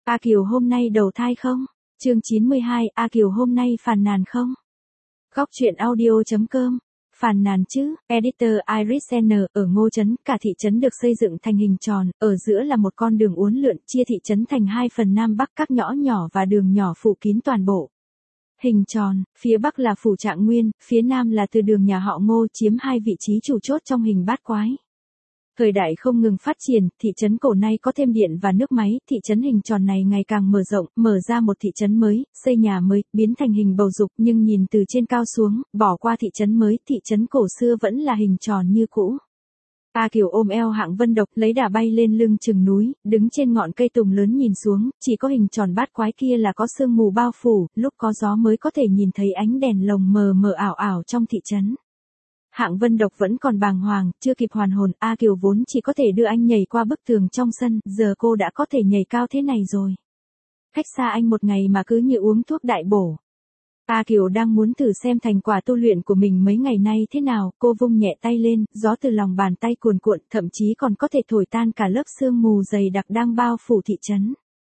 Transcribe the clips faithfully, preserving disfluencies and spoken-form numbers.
A Kiều hôm nay đầu thai không? Chương chín mươi hai, A Kiều hôm nay phàn nàn không? Góc truyện audio.com. Phàn nàn chứ, editor Iris N. Ở Ngô Trấn, cả thị trấn được xây dựng thành hình tròn, ở giữa là một con đường uốn lượn, chia thị trấn thành hai phần Nam Bắc, các ngõ nhỏ và đường nhỏ phủ kín toàn bộ. Hình tròn, phía Bắc là phủ Trạng Nguyên, phía Nam là từ đường nhà họ Ngô, chiếm hai vị trí chủ chốt trong hình bát quái. Thời đại không ngừng phát triển, thị trấn cổ nay có thêm điện và nước máy, thị trấn hình tròn này ngày càng mở rộng, mở ra một thị trấn mới, xây nhà mới, biến thành hình bầu dục, nhưng nhìn từ trên cao xuống, bỏ qua thị trấn mới, thị trấn cổ xưa vẫn là hình tròn như cũ. A Kiều ôm eo Hạng Vân Độc, lấy đà bay lên lưng chừng núi, đứng trên ngọn cây tùng lớn nhìn xuống, chỉ có hình tròn bát quái kia là có sương mù bao phủ, lúc có gió mới có thể nhìn thấy ánh đèn lồng mờ mờ ảo ảo trong thị trấn. Hạng Vân Độc vẫn còn bàng hoàng, chưa kịp hoàn hồn, A Kiều vốn chỉ có thể đưa anh nhảy qua bức tường trong sân, giờ cô đã có thể nhảy cao thế này rồi. Cách xa anh một ngày mà cứ như uống thuốc đại bổ. A Kiều đang muốn thử xem thành quả tu luyện của mình mấy ngày nay thế nào, cô vung nhẹ tay lên, gió từ lòng bàn tay cuồn cuộn, thậm chí còn có thể thổi tan cả lớp sương mù dày đặc đang bao phủ thị trấn.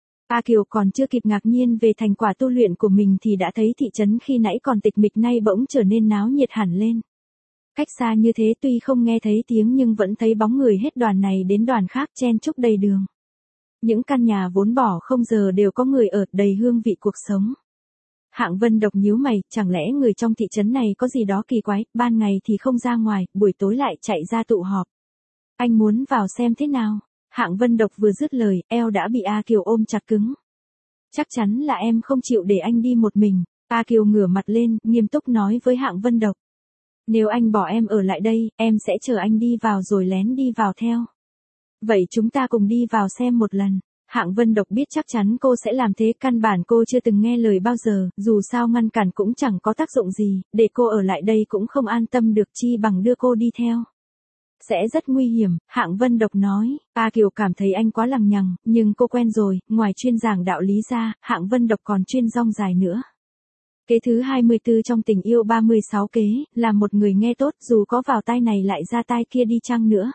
A Kiều còn chưa kịp ngạc nhiên về thành quả tu luyện của mình thì đã thấy thị trấn khi nãy còn tịch mịch nay bỗng trở nên náo nhiệt hẳn lên. Cách xa như thế tuy không nghe thấy tiếng nhưng vẫn thấy bóng người hết đoàn này đến đoàn khác chen chúc đầy đường. Những căn nhà vốn bỏ không giờ đều có người ở, đầy hương vị cuộc sống. Hạng Vân Độc nhíu mày, chẳng lẽ người trong thị trấn này có gì đó kỳ quái, ban ngày thì không ra ngoài, buổi tối lại chạy ra tụ họp. Anh muốn vào xem thế nào? Hạng Vân Độc vừa dứt lời, eo đã bị A Kiều ôm chặt cứng. Chắc chắn là em không chịu để anh đi một mình. A Kiều ngửa mặt lên, nghiêm túc nói với Hạng Vân Độc. Nếu anh bỏ em ở lại đây, em sẽ chờ anh đi vào rồi lén đi vào theo. Vậy chúng ta cùng đi vào xem một lần. Hạng Vân Độc biết chắc chắn cô sẽ làm thế, căn bản cô chưa từng nghe lời bao giờ, dù sao ngăn cản cũng chẳng có tác dụng gì, để cô ở lại đây cũng không an tâm được, chi bằng đưa cô đi theo. Sẽ rất nguy hiểm, Hạng Vân Độc nói. A Kiều cảm thấy anh quá lằng nhằng, nhưng cô quen rồi, ngoài chuyên giảng đạo lý ra, Hạng Vân Độc còn chuyên rong dài nữa. Kế thứ hai mươi tư trong tình yêu ba mươi sáu kế, là một người nghe tốt, dù có vào tai này lại ra tai kia đi chăng nữa.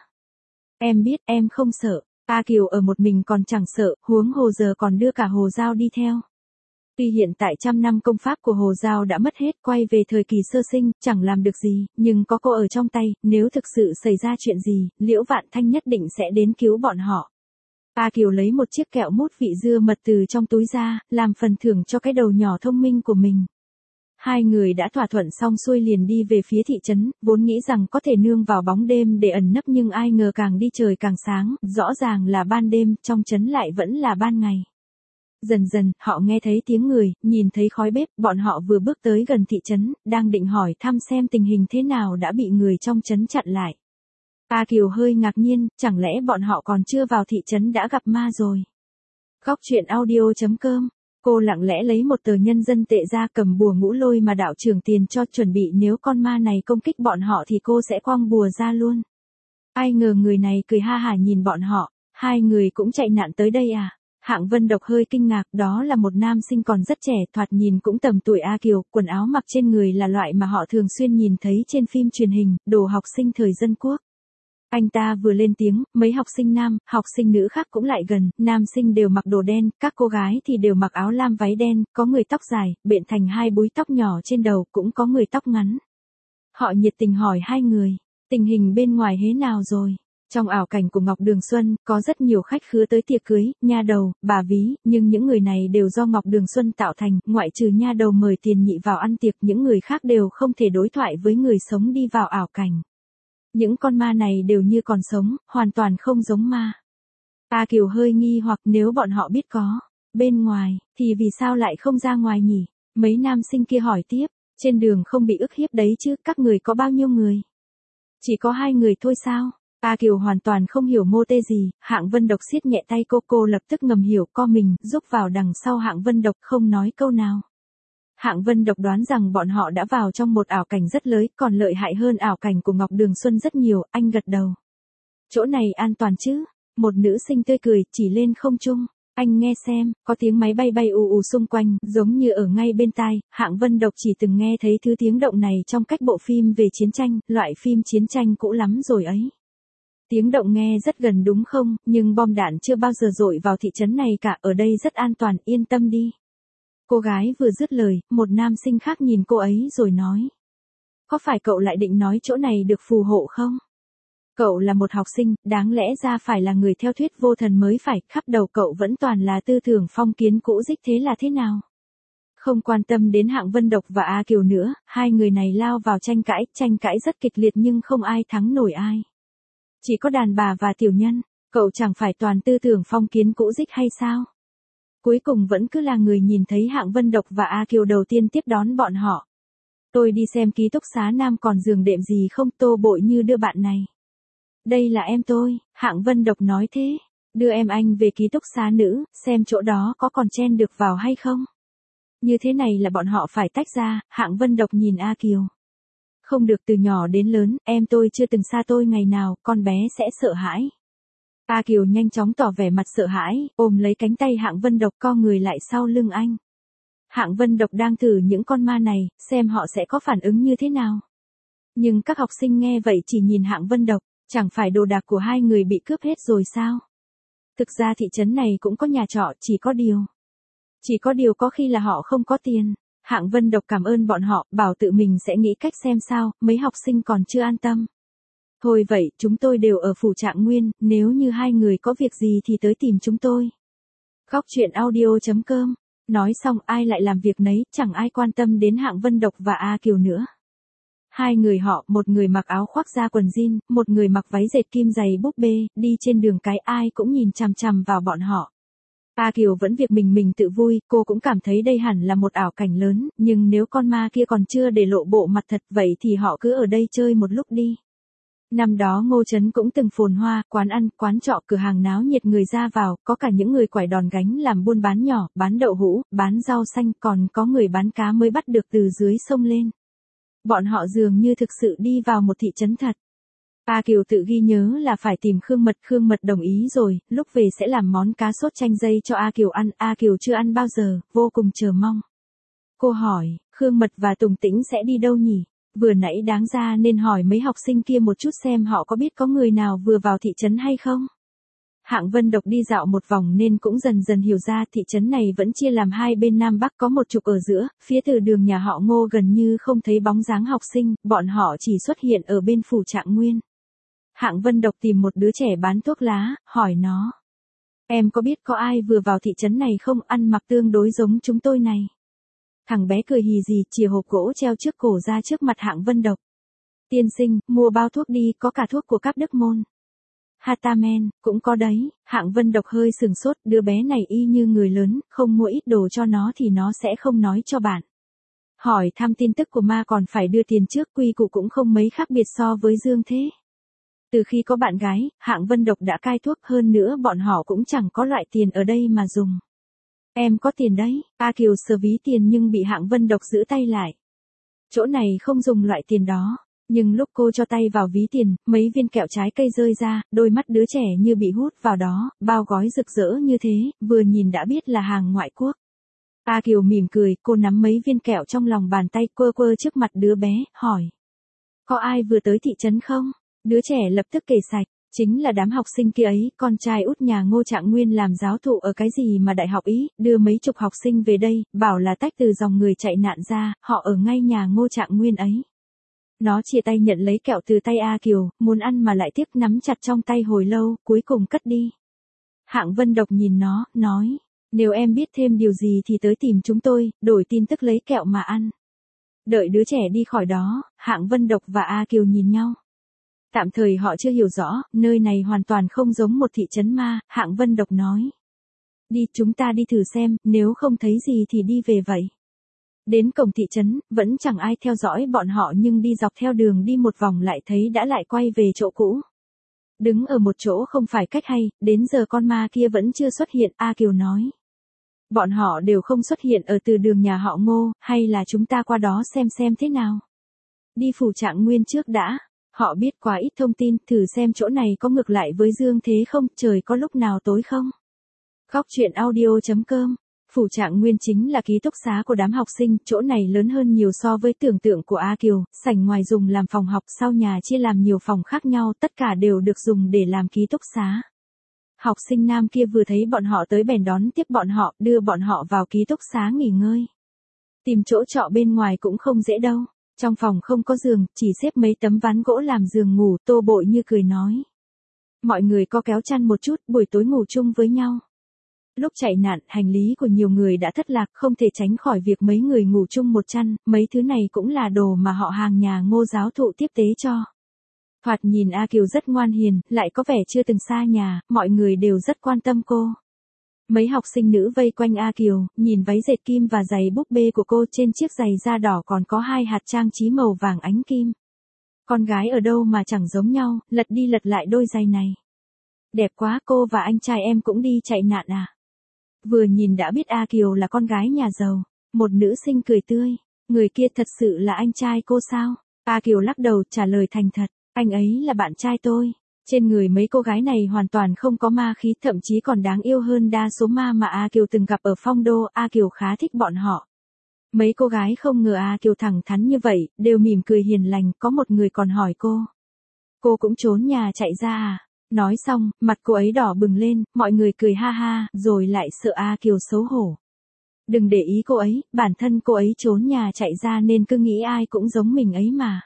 Em biết, em không sợ. A Kiều ở một mình còn chẳng sợ, huống hồ giờ còn đưa cả Hồ Giao đi theo. Tuy hiện tại trăm năm công pháp của Hồ Giao đã mất hết, quay về thời kỳ sơ sinh, chẳng làm được gì, nhưng có cô ở trong tay, nếu thực sự xảy ra chuyện gì, Liễu Vạn Thanh nhất định sẽ đến cứu bọn họ. A Kiều lấy một chiếc kẹo mút vị dưa mật từ trong túi ra, làm phần thưởng cho cái đầu nhỏ thông minh của mình. Hai người đã thỏa thuận xong xuôi liền đi về phía thị trấn, vốn nghĩ rằng có thể nương vào bóng đêm để ẩn nấp nhưng ai ngờ càng đi trời càng sáng, rõ ràng là ban đêm, trong trấn lại vẫn là ban ngày. Dần dần, họ nghe thấy tiếng người, nhìn thấy khói bếp, bọn họ vừa bước tới gần thị trấn, đang định hỏi thăm xem tình hình thế nào đã bị người trong trấn chặn lại. A Kiều hơi ngạc nhiên, chẳng lẽ bọn họ còn chưa vào thị trấn đã gặp ma rồi. Góc truyện audio.com. Cô lặng lẽ lấy một tờ nhân dân tệ ra, cầm bùa ngũ lôi mà đạo trưởng tiền cho, chuẩn bị nếu con ma này công kích bọn họ thì cô sẽ quăng bùa ra luôn. Ai ngờ người này cười ha hả nhìn bọn họ, hai người cũng chạy nạn tới đây à? Hạng Vân Độc hơi kinh ngạc, đó là một nam sinh còn rất trẻ, thoạt nhìn cũng tầm tuổi A Kiều, quần áo mặc trên người là loại mà họ thường xuyên nhìn thấy trên phim truyền hình, đồ học sinh thời dân quốc. Anh ta vừa lên tiếng, mấy học sinh nam, học sinh nữ khác cũng lại gần, nam sinh đều mặc đồ đen, các cô gái thì đều mặc áo lam váy đen, có người tóc dài, bện thành hai búi tóc nhỏ trên đầu, cũng có người tóc ngắn. Họ nhiệt tình hỏi hai người, tình hình bên ngoài thế nào rồi? Trong ảo cảnh của Ngọc Đường Xuân, có rất nhiều khách khứa tới tiệc cưới, nha đầu, bà ví, nhưng những người này đều do Ngọc Đường Xuân tạo thành, ngoại trừ nha đầu mời tiền nhị vào ăn tiệc, những người khác đều không thể đối thoại với người sống đi vào ảo cảnh. Những con ma này đều như còn sống, hoàn toàn không giống ma. A Kiều hơi nghi hoặc, nếu bọn họ biết có bên ngoài, thì vì sao lại không ra ngoài nhỉ? Mấy nam sinh kia hỏi tiếp, trên đường không bị ức hiếp đấy chứ, các người có bao nhiêu người? Chỉ có hai người thôi sao? A Kiều hoàn toàn không hiểu mô tê gì, Hạng Vân Độc siết nhẹ tay cô, cô lập tức ngầm hiểu, co mình, rúc vào đằng sau Hạng Vân Độc, không nói câu nào. Hạng Vân Độc đoán rằng bọn họ đã vào trong một ảo cảnh rất lớn, còn lợi hại hơn ảo cảnh của Ngọc Đường Xuân rất nhiều, anh gật đầu. Chỗ này an toàn chứ? Một nữ sinh tươi cười, chỉ lên không trung. Anh nghe xem, có tiếng máy bay bay ù ù xung quanh, giống như ở ngay bên tai. Hạng Vân Độc chỉ từng nghe thấy thứ tiếng động này trong các bộ phim về chiến tranh, loại phim chiến tranh cũ lắm rồi ấy. Tiếng động nghe rất gần đúng không, nhưng bom đạn chưa bao giờ dội vào thị trấn này cả, ở đây rất an toàn, yên tâm đi. Cô gái vừa dứt lời, một nam sinh khác nhìn cô ấy rồi nói. Có phải cậu lại định nói chỗ này được phù hộ không? Cậu là một học sinh, đáng lẽ ra phải là người theo thuyết vô thần mới phải, khắp đầu cậu vẫn toàn là tư tưởng phong kiến cũ dích, thế là thế nào? Không quan tâm đến Hạng Vân Độc và A Kiều nữa, hai người này lao vào tranh cãi, tranh cãi rất kịch liệt nhưng không ai thắng nổi ai. Chỉ có đàn bà và tiểu nhân, cậu chẳng phải toàn tư tưởng phong kiến cũ dích hay sao? Cuối cùng vẫn cứ là người nhìn thấy Hạng Vân Độc và A Kiều đầu tiên tiếp đón bọn họ. Tôi đi xem ký túc xá nam còn giường đệm gì không, Tô Bội Như đưa bạn này. Đây là em tôi, Hạng Vân Độc nói thế. Đưa em anh về ký túc xá nữ, xem chỗ đó có còn chen được vào hay không. Như thế này là bọn họ phải tách ra, Hạng Vân Độc nhìn A Kiều. Không được, từ nhỏ đến lớn, em tôi chưa từng xa tôi ngày nào, con bé sẽ sợ hãi. A Kiều nhanh chóng tỏ vẻ mặt sợ hãi, ôm lấy cánh tay Hạng Vân Độc co người lại sau lưng anh. Hạng Vân Độc đang thử những con ma này, xem họ sẽ có phản ứng như thế nào. Nhưng các học sinh nghe vậy chỉ nhìn Hạng Vân Độc, chẳng phải đồ đạc của hai người bị cướp hết rồi sao? Thực ra thị trấn này cũng có nhà trọ, chỉ có điều. Chỉ có điều có khi là họ không có tiền. Hạng Vân Độc cảm ơn bọn họ, bảo tự mình sẽ nghĩ cách xem sao, mấy học sinh còn chưa an tâm. Thôi vậy, chúng tôi đều ở phủ Trạng Nguyên, nếu như hai người có việc gì thì tới tìm chúng tôi. Góc truyện audio chấm com. Nói xong ai lại làm việc nấy, chẳng ai quan tâm đến Hạng Vân Độc và A Kiều nữa. Hai người họ, một người mặc áo khoác da quần jean, một người mặc váy dệt kim giày búp bê, đi trên đường cái ai cũng nhìn chằm chằm vào bọn họ. A Kiều vẫn việc mình mình tự vui, cô cũng cảm thấy đây hẳn là một ảo cảnh lớn, nhưng nếu con ma kia còn chưa để lộ bộ mặt thật vậy thì họ cứ ở đây chơi một lúc đi. Năm đó Ngô Trấn cũng từng phồn hoa, quán ăn, quán trọ, cửa hàng náo nhiệt người ra vào, có cả những người quải đòn gánh làm buôn bán nhỏ, bán đậu hũ, bán rau xanh, còn có người bán cá mới bắt được từ dưới sông lên. Bọn họ dường như thực sự đi vào một thị trấn thật. A Kiều tự ghi nhớ là phải tìm Khương Mật, Khương Mật đồng ý rồi, lúc về sẽ làm món cá sốt chanh dây cho A Kiều ăn, A Kiều chưa ăn bao giờ, vô cùng chờ mong. Cô hỏi, Khương Mật và Tùng Tĩnh sẽ đi đâu nhỉ? Vừa nãy đáng ra nên hỏi mấy học sinh kia một chút xem họ có biết có người nào vừa vào thị trấn hay không. Hạng Vân Độc đi dạo một vòng nên cũng dần dần hiểu ra thị trấn này vẫn chia làm hai bên Nam Bắc, có một trục ở giữa, phía từ đường nhà họ Ngô gần như không thấy bóng dáng học sinh, bọn họ chỉ xuất hiện ở bên phủ Trạng Nguyên. Hạng Vân Độc tìm một đứa trẻ bán thuốc lá, hỏi nó. Em có biết có ai vừa vào thị trấn này không, ăn mặc tương đối giống chúng tôi này. Thằng bé cười hì hì chìa hộp gỗ treo trước cổ ra trước mặt Hạng Vân Độc. Tiên sinh, mua bao thuốc đi, có cả thuốc của các đức môn. Hatamen, cũng có đấy. Hạng Vân Độc hơi sừng sốt, đứa bé này y như người lớn, không mua ít đồ cho nó thì nó sẽ không nói cho bạn. Hỏi thăm tin tức của ma còn phải đưa tiền trước, quy củ cũng không mấy khác biệt so với Dương Thế. Từ khi có bạn gái, Hạng Vân Độc đã cai thuốc, hơn nữa bọn họ cũng chẳng có loại tiền ở đây mà dùng. Em có tiền đấy, A Kiều sờ ví tiền nhưng bị Hạng Vân Độc giữ tay lại. Chỗ này không dùng loại tiền đó. Nhưng lúc cô cho tay vào ví tiền, mấy viên kẹo trái cây rơi ra, đôi mắt đứa trẻ như bị hút vào đó, bao gói rực rỡ như thế, vừa nhìn đã biết là hàng ngoại quốc. A Kiều mỉm cười, cô nắm mấy viên kẹo trong lòng bàn tay quơ quơ trước mặt đứa bé, hỏi. Có ai vừa tới thị trấn không? Đứa trẻ lập tức kể sạch, chính là đám học sinh kia ấy, con trai út nhà Ngô Trạng Nguyên làm giáo thụ ở cái gì mà đại học Ý, đưa mấy chục học sinh về đây, bảo là tách từ dòng người chạy nạn ra, họ ở ngay nhà Ngô Trạng Nguyên ấy. Nó chia tay nhận lấy kẹo từ tay A Kiều, muốn ăn mà lại tiếc, nắm chặt trong tay hồi lâu, cuối cùng cất đi. Hạng Vân Độc nhìn nó, nói, nếu em biết thêm điều gì thì tới tìm chúng tôi, đổi tin tức lấy kẹo mà ăn. Đợi đứa trẻ đi khỏi đó, Hạng Vân Độc và A Kiều nhìn nhau. Tạm thời họ chưa hiểu rõ, nơi này hoàn toàn không giống một thị trấn ma, Hạng Vân Độc nói. Đi, chúng ta đi thử xem, nếu không thấy gì thì đi về vậy. Đến cổng thị trấn, vẫn chẳng ai theo dõi bọn họ nhưng đi dọc theo đường đi một vòng lại thấy đã lại quay về chỗ cũ. Đứng ở một chỗ không phải cách hay, đến giờ con ma kia vẫn chưa xuất hiện, A Kiều nói. Bọn họ đều không xuất hiện ở từ đường nhà họ Ngô, hay là chúng ta qua đó xem xem thế nào. Đi phủ Trạng Nguyên trước đã, họ biết quá ít thông tin, thử xem chỗ này có ngược lại với Dương Thế không, trời có lúc nào tối không. Góc truyện audio chấm com Phủ Trạng Nguyên chính là ký túc xá của đám học sinh, chỗ này lớn hơn nhiều so với tưởng tượng của A Kiều, sảnh ngoài dùng làm phòng học, sau nhà chia làm nhiều phòng khác nhau, tất cả đều được dùng để làm ký túc xá. Học sinh nam kia vừa thấy bọn họ tới bèn đón tiếp bọn họ, đưa bọn họ vào ký túc xá nghỉ ngơi. Tìm chỗ trọ bên ngoài cũng không dễ đâu. Trong phòng không có giường, chỉ xếp mấy tấm ván gỗ làm giường ngủ, Tô Bội Như cười nói. Mọi người có kéo chăn một chút, buổi tối ngủ chung với nhau. Lúc chạy nạn, hành lý của nhiều người đã thất lạc, không thể tránh khỏi việc mấy người ngủ chung một chăn, mấy thứ này cũng là đồ mà họ hàng nhà Ngô giáo thụ tiếp tế cho. Thoạt nhìn A Kiều rất ngoan hiền, lại có vẻ chưa từng xa nhà, mọi người đều rất quan tâm cô. Mấy học sinh nữ vây quanh A Kiều, nhìn váy dệt kim và giày búp bê của cô, trên chiếc giày da đỏ còn có hai hạt trang trí màu vàng ánh kim. Con gái ở đâu mà chẳng giống nhau, lật đi lật lại đôi giày này. Đẹp quá, cô và anh trai em cũng đi chạy nạn à? Vừa nhìn đã biết A Kiều là con gái nhà giàu. Một nữ sinh cười tươi. Người kia thật sự là anh trai cô sao? A Kiều lắc đầu trả lời thành thật. Anh ấy là bạn trai tôi. Trên người mấy cô gái này hoàn toàn không có ma khí, thậm chí còn đáng yêu hơn đa số ma mà A Kiều từng gặp ở Phong Đô. A Kiều khá thích bọn họ. Mấy cô gái không ngờ A Kiều thẳng thắn như vậy, đều mỉm cười hiền lành, có một người còn hỏi cô. Cô cũng trốn nhà chạy ra à? Nói xong, mặt cô ấy đỏ bừng lên, mọi người cười ha ha, rồi lại sợ A Kiều xấu hổ. Đừng để ý cô ấy, bản thân cô ấy trốn nhà chạy ra nên cứ nghĩ ai cũng giống mình ấy mà.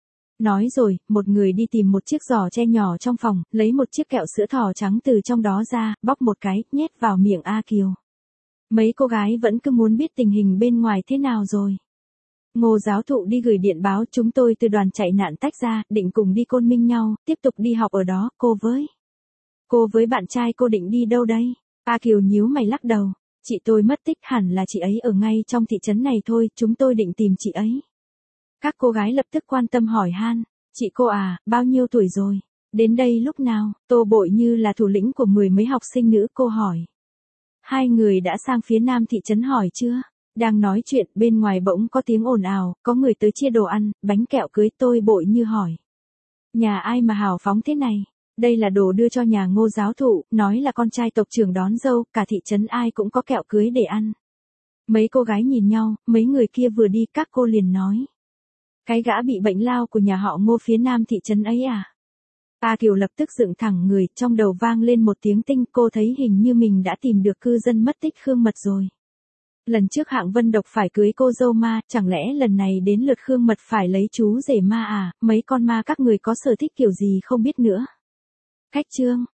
Nói rồi, một người đi tìm một chiếc giỏ tre nhỏ trong phòng, lấy một chiếc kẹo sữa thỏ trắng từ trong đó ra, bóc một cái, nhét vào miệng A Kiều. Mấy cô gái vẫn cứ muốn biết tình hình bên ngoài thế nào rồi. Ngô giáo thụ đi gửi điện báo, chúng tôi từ đoàn chạy nạn tách ra, định cùng đi Côn Minh nhau, tiếp tục đi học ở đó, cô với. Cô với bạn trai cô định đi đâu đây? A Kiều nhíu mày lắc đầu. Chị tôi mất tích, hẳn là chị ấy ở ngay trong thị trấn này thôi, chúng tôi định tìm chị ấy. Các cô gái lập tức quan tâm hỏi han. Chị cô à, bao nhiêu tuổi rồi? Đến đây lúc nào? Tô Bội Như là thủ lĩnh của mười mấy học sinh nữ, cô hỏi. Hai người đã sang phía nam thị trấn hỏi chưa? Đang nói chuyện, bên ngoài bỗng có tiếng ồn ào, có người tới chia đồ ăn, bánh kẹo cưới. Tôi Bội Như hỏi. Nhà ai mà hào phóng thế này? Đây là đồ đưa cho nhà Ngô giáo thụ, nói là con trai tộc trưởng đón dâu, cả thị trấn ai cũng có kẹo cưới để ăn. Mấy cô gái nhìn nhau, mấy người kia vừa đi các cô liền nói. Cái gã bị bệnh lao của nhà họ Ngô phía nam thị trấn ấy à? A Kiều lập tức dựng thẳng người, trong đầu vang lên một tiếng tinh, cô thấy hình như mình đã tìm được cư dân mất tích Khương Mật rồi. Lần trước Hạng Vân Độc phải cưới cô dâu ma, chẳng lẽ lần này đến lượt Khương Mật phải lấy chú rể ma à? Mấy con ma các người có sở thích kiểu gì không biết nữa. Cách chương